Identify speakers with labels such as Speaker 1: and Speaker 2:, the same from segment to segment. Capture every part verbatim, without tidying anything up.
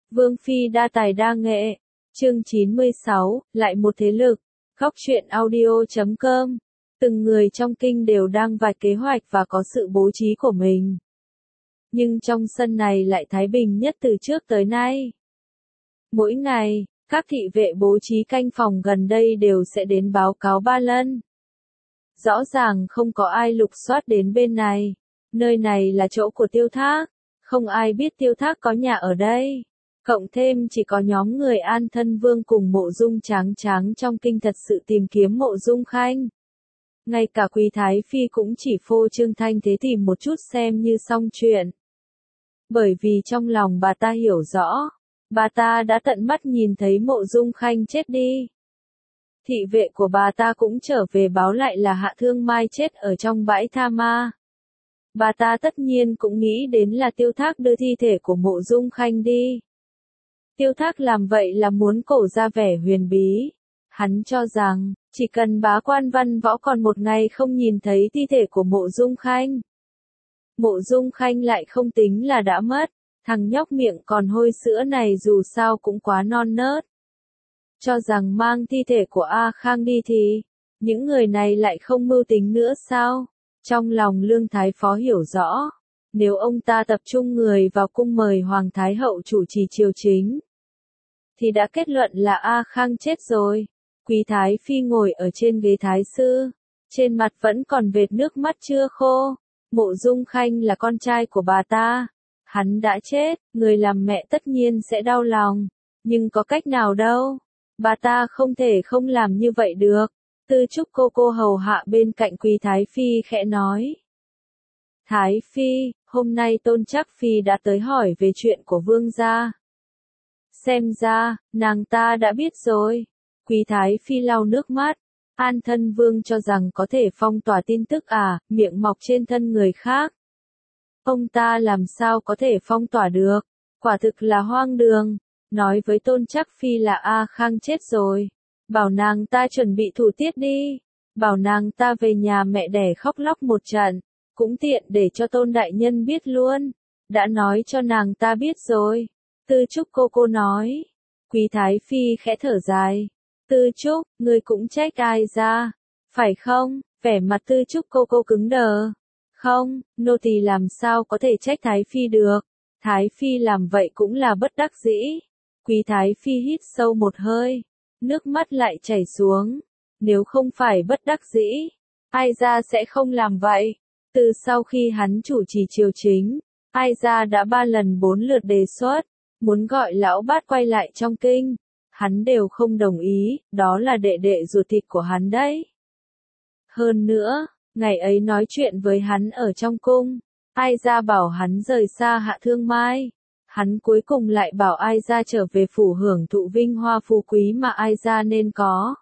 Speaker 1: Vương Phi đa tài đa nghệ. Chương chín mươi sáu, lại một thế lực. Góc truyện audio chấm com. Từng người trong kinh đều đang vạch kế hoạch và có sự bố trí của mình. Nhưng trong sân này lại thái bình nhất từ trước tới nay. Mỗi ngày, các thị vệ bố trí canh phòng gần đây đều sẽ đến báo cáo ba lần. Rõ ràng không có ai lục soát đến bên này. Nơi này là chỗ của Tiêu Thác. Không ai biết Tiêu Thác có nhà ở đây. Cộng thêm chỉ có nhóm người An Thân Vương cùng Mộ Dung Tráng Tráng trong kinh thật sự tìm kiếm Mộ Dung Khanh. Ngay cả Quý Thái Phi cũng chỉ phô trương thanh thế tìm một chút xem như xong chuyện. Bởi vì trong lòng bà ta hiểu rõ, bà ta đã tận mắt nhìn thấy Mộ Dung Khanh chết đi. Thị vệ của bà ta cũng trở về báo lại là Hạ Thương Mai chết ở trong bãi tha ma. Bà ta tất nhiên cũng nghĩ đến là Tiêu Thác đưa thi thể của Mộ Dung Khanh đi. Tiêu Thác làm vậy là muốn cổ ra vẻ huyền bí. Hắn cho rằng, chỉ cần bá quan văn võ còn một ngày không nhìn thấy thi thể của Mộ Dung Khanh. Mộ Dung Khanh lại không tính là đã mất, thằng nhóc miệng còn hôi sữa này dù sao cũng quá non nớt. Cho rằng mang thi thể của A Khang đi thì, những người này lại không mưu tính nữa sao? Trong lòng Lương Thái Phó hiểu rõ, nếu ông ta tập trung người vào cung mời Hoàng Thái Hậu chủ trì triều chính, thì đã kết luận là A Khang chết rồi. Quý Thái Phi ngồi ở trên ghế thái sư, trên mặt vẫn còn vệt nước mắt chưa khô. Mộ Dung Khanh là con trai của bà ta, hắn đã chết, người làm mẹ tất nhiên sẽ đau lòng, nhưng có cách nào đâu, bà ta không thể không làm như vậy được. Tư Trúc cô cô hầu hạ bên cạnh Quý Thái Phi khẽ nói. Thái Phi, hôm nay Tôn Trác Phi đã tới hỏi về chuyện của vương gia. Xem ra, nàng ta đã biết rồi. Quý Thái Phi lau nước mắt. An Thân Vương cho rằng có thể phong tỏa tin tức à, miệng mọc trên thân người khác. Ông ta làm sao có thể phong tỏa được, quả thực là hoang đường. Nói với Tôn Trác Phi là A Khang chết rồi. Bảo nàng ta chuẩn bị thủ tiết đi. Bảo nàng ta về nhà mẹ đẻ khóc lóc một trận. Cũng tiện để cho Tôn Đại Nhân biết luôn. Đã nói cho nàng ta biết rồi. Tư Trúc cô cô nói. Quý Thái Phi khẽ thở dài. Tư Trúc, ngươi cũng trách ai ra, phải không? Vẻ mặt Tư Trúc cô cô cứng đờ. Không, nô tỳ làm sao có thể trách Thái Phi được. Thái Phi làm vậy cũng là bất đắc dĩ. Quý Thái Phi hít sâu một hơi, nước mắt lại chảy xuống. Nếu không phải bất đắc dĩ, ai ra sẽ không làm vậy. Từ sau khi hắn chủ trì triều chính, ai ra đã ba lần bốn lượt đề xuất, muốn gọi lão bát quay lại trong kinh. Hắn đều không đồng ý, đó là đệ đệ ruột thịt của hắn đấy. Hơn nữa, ngày ấy nói chuyện với hắn ở trong cung, ai ra bảo hắn rời xa Hạ Thương Mai. Hắn cuối cùng lại bảo ai ra trở về phủ hưởng thụ vinh hoa phú quý mà ai ra nên có.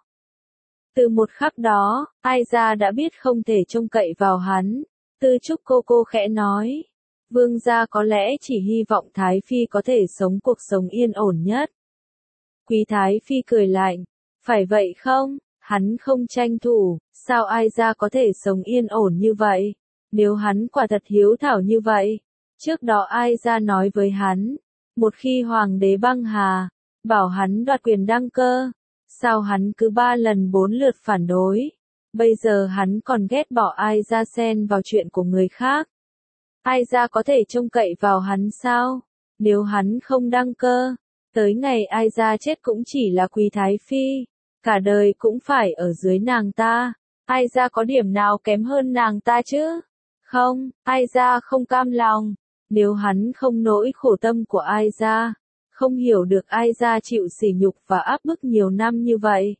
Speaker 1: Từ một khắc đó, ai ra đã biết không thể trông cậy vào hắn. Tư Trúc cô cô khẽ nói, vương gia có lẽ chỉ hy vọng Thái Phi có thể sống cuộc sống yên ổn nhất. Quý Thái Phi cười lạnh, phải vậy không? Hắn không tranh thủ, sao ai ra có thể sống yên ổn như vậy? Nếu hắn quả thật hiếu thảo như vậy, trước đó ai ra nói với hắn, một khi hoàng đế băng hà, bảo hắn đoạt quyền đăng cơ, sao hắn cứ ba lần bốn lượt phản đối? Bây giờ hắn còn ghét bỏ ai ra xen vào chuyện của người khác. Ai ra có thể trông cậy vào hắn sao? Nếu hắn không đăng cơ, tới ngày ai ra chết cũng chỉ là Quý Thái Phi, cả đời cũng phải ở dưới nàng ta. Ai ra có điểm nào kém hơn nàng ta chứ? Không, ai ra không cam lòng. Nếu hắn không nỗi khổ tâm của ai ra, không hiểu được ai ra chịu sỉ nhục và áp bức nhiều năm như vậy,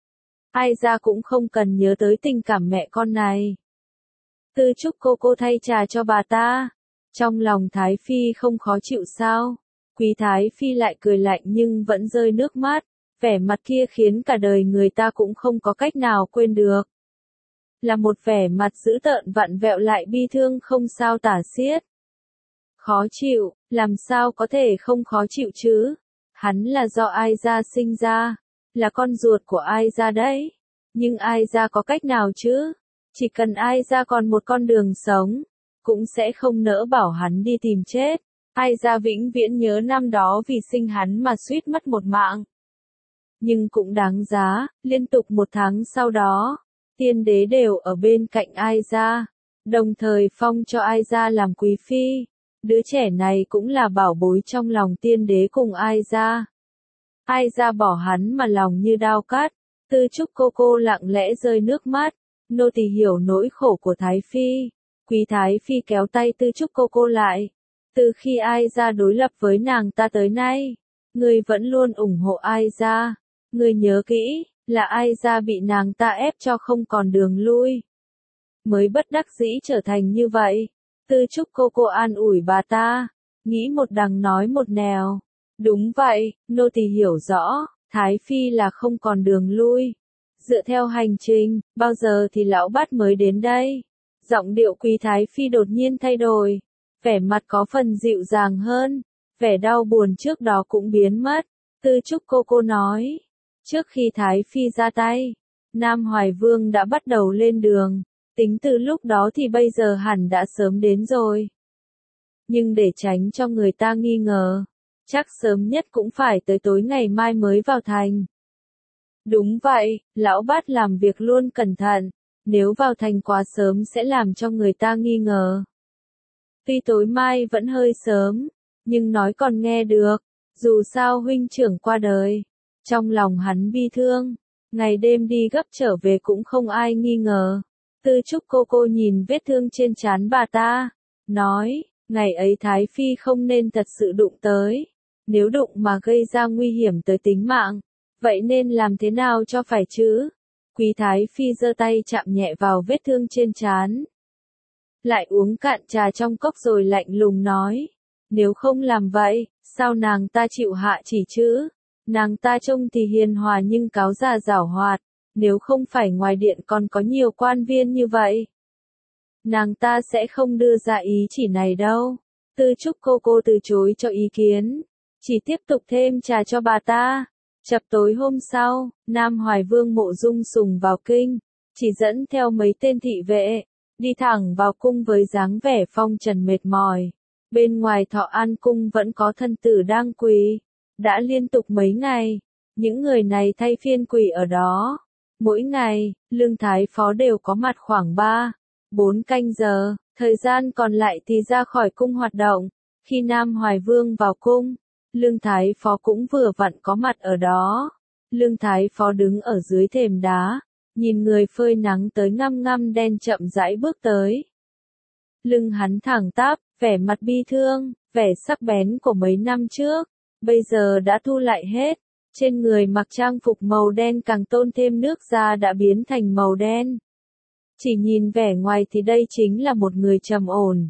Speaker 1: ai ra cũng không cần nhớ tới tình cảm mẹ con này. Tư Trúc cô cô thay trà cho bà ta. Trong lòng Thái Phi không khó chịu sao? Quý Thái Phi lại cười lạnh nhưng vẫn rơi nước mắt. Vẻ mặt kia khiến cả đời người ta cũng không có cách nào quên được. Là một vẻ mặt dữ tợn vặn vẹo lại bi thương không sao tả xiết. Khó chịu, làm sao có thể không khó chịu chứ? Hắn là do ai ra sinh ra, là con ruột của ai ra đấy. Nhưng ai ra có cách nào chứ? Chỉ cần ai ra còn một con đường sống, cũng sẽ không nỡ bảo hắn đi tìm chết. Ai ra vĩnh viễn nhớ năm đó vì sinh hắn mà suýt mất một mạng. Nhưng cũng đáng giá, liên tục một tháng sau đó, tiên đế đều ở bên cạnh Ai ra, đồng thời phong cho Ai ra làm quý phi. Đứa trẻ này cũng là bảo bối trong lòng tiên đế cùng Ai ra. Ai ra bỏ hắn mà lòng như đao cắt, Tư Trúc cô cô lặng lẽ rơi nước mắt, nô tỳ hiểu nỗi khổ của Thái Phi. Quý Thái Phi kéo tay Tư Trúc cô cô lại. Từ khi Ai ra đối lập với nàng ta tới nay, ngươi vẫn luôn ủng hộ Ai ra. Ngươi nhớ kỹ, là Ai ra bị nàng ta ép cho không còn đường lui. Mới bất đắc dĩ trở thành như vậy. Tư Trúc cô cô an ủi bà ta, nghĩ một đằng nói một nẻo. Đúng vậy, nô tỳ hiểu rõ, Thái Phi là không còn đường lui. Dựa theo hành trình, bao giờ thì lão bát mới đến đây? Giọng điệu Quý Thái Phi đột nhiên thay đổi, vẻ mặt có phần dịu dàng hơn, vẻ đau buồn trước đó cũng biến mất. Tư Trúc cô cô nói, trước khi Thái Phi ra tay, Nam Hoài Vương đã bắt đầu lên đường, tính từ lúc đó thì bây giờ hẳn đã sớm đến rồi. Nhưng để tránh cho người ta nghi ngờ, chắc sớm nhất cũng phải tới tối ngày mai mới vào thành. Đúng vậy, lão bát làm việc luôn cẩn thận, nếu vào thành quá sớm sẽ làm cho người ta nghi ngờ. Tuy tối mai vẫn hơi sớm, nhưng nói còn nghe được, dù sao huynh trưởng qua đời. Trong lòng hắn bi thương, ngày đêm đi gấp trở về cũng không ai nghi ngờ. Tư Trúc cô cô nhìn vết thương trên trán bà ta, nói, ngày ấy Thái Phi không nên thật sự đụng tới. Nếu đụng mà gây ra nguy hiểm tới tính mạng, vậy nên làm thế nào cho phải chứ? Quý Thái Phi giơ tay chạm nhẹ vào vết thương trên trán. Lại uống cạn trà trong cốc rồi lạnh lùng nói, nếu không làm vậy, sao nàng ta chịu hạ chỉ chứ? Nàng ta trông thì hiền hòa nhưng cáo già giảo hoạt, nếu không phải ngoài điện còn có nhiều quan viên như vậy, nàng ta sẽ không đưa ra ý chỉ này đâu. Tư Trúc cô cô từ chối cho ý kiến, chỉ tiếp tục thêm trà cho bà ta. Chập tối hôm sau, Nam Hoài Vương Mộ Dung Sùng vào kinh, chỉ dẫn theo mấy tên thị vệ, đi thẳng vào cung với dáng vẻ phong trần mệt mỏi. Bên ngoài Thọ An cung vẫn có thân tử đang quỳ, đã liên tục mấy ngày, những người này thay phiên quỳ ở đó. Mỗi ngày, Lương Thái Phó đều có mặt khoảng ba, bốn canh giờ, thời gian còn lại thì ra khỏi cung hoạt động. Khi Nam Hoài Vương vào cung, Lương Thái Phó cũng vừa vặn có mặt ở đó. Lương Thái Phó đứng ở dưới thềm đá, nhìn người phơi nắng tới ngăm ngăm đen chậm rãi bước tới. Lưng hắn thẳng tắp, vẻ mặt bi thương, vẻ sắc bén của mấy năm trước, bây giờ đã thu lại hết. Trên người mặc trang phục màu đen càng tôn thêm nước da đã biến thành màu đen. Chỉ nhìn vẻ ngoài thì đây chính là một người trầm ổn,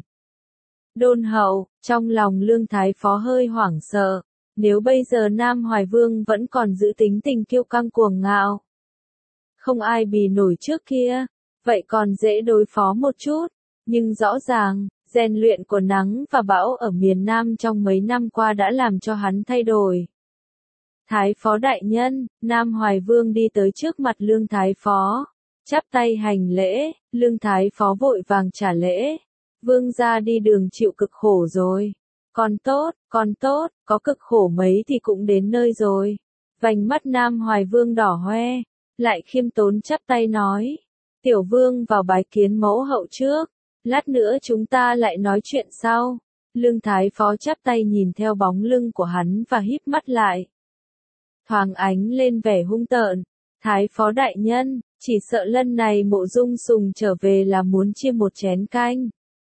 Speaker 1: đôn hậu. Trong lòng Lương Thái Phó hơi hoảng sợ, nếu bây giờ Nam Hoài Vương vẫn còn giữ tính tình kiêu căng cuồng ngạo, không ai bì nổi trước kia, vậy còn dễ đối phó một chút. Nhưng rõ ràng, rèn luyện của nắng và bão ở miền Nam trong mấy năm qua đã làm cho hắn thay đổi. Thái Phó đại nhân, Nam Hoài Vương đi tới trước mặt Lương Thái Phó, chắp tay hành lễ. Lương Thái Phó vội vàng trả lễ. Vương gia đi đường chịu cực khổ rồi. Còn tốt, còn tốt, có cực khổ mấy thì cũng đến nơi rồi. Vành mắt Nam Hoài Vương đỏ hoe, lại khiêm tốn chắp tay nói, tiểu vương vào bái kiến mẫu hậu trước, lát nữa chúng ta lại nói chuyện sau. Lương Thái Phó chắp tay nhìn theo bóng lưng của hắn và híp mắt lại, thoáng ánh lên vẻ hung tợn. Thái Phó đại nhân, chỉ sợ lần này Mộ Dung Sùng trở về là muốn chia một chén canh.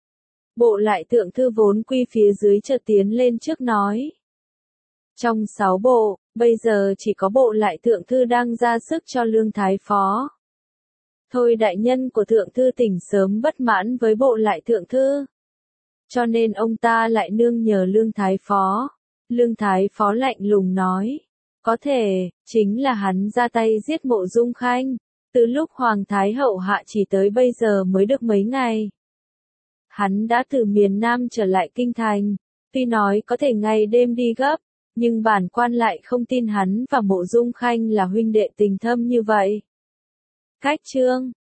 Speaker 1: Bộ lại thượng thư vốn quy phía dưới chợt tiến lên trước nói. Trong sáu bộ, bây giờ chỉ có bộ lại thượng thư đang ra sức cho Lương Thái Phó. Thôi đại nhân của thượng thư tỉnh sớm bất mãn với bộ lại thượng thư, cho nên ông ta lại nương nhờ Lương Thái Phó. Lương Thái Phó lạnh lùng nói, có thể, chính là hắn ra tay giết Mộ Dung Khanh, từ lúc Hoàng Thái Hậu hạ chỉ tới bây giờ mới được mấy ngày. Hắn đã từ miền Nam trở lại kinh thành, tuy nói có thể ngày đêm đi gấp, nhưng bản quan lại không tin hắn và Mộ Dung Khanh là huynh đệ tình thâm như vậy. Cách chương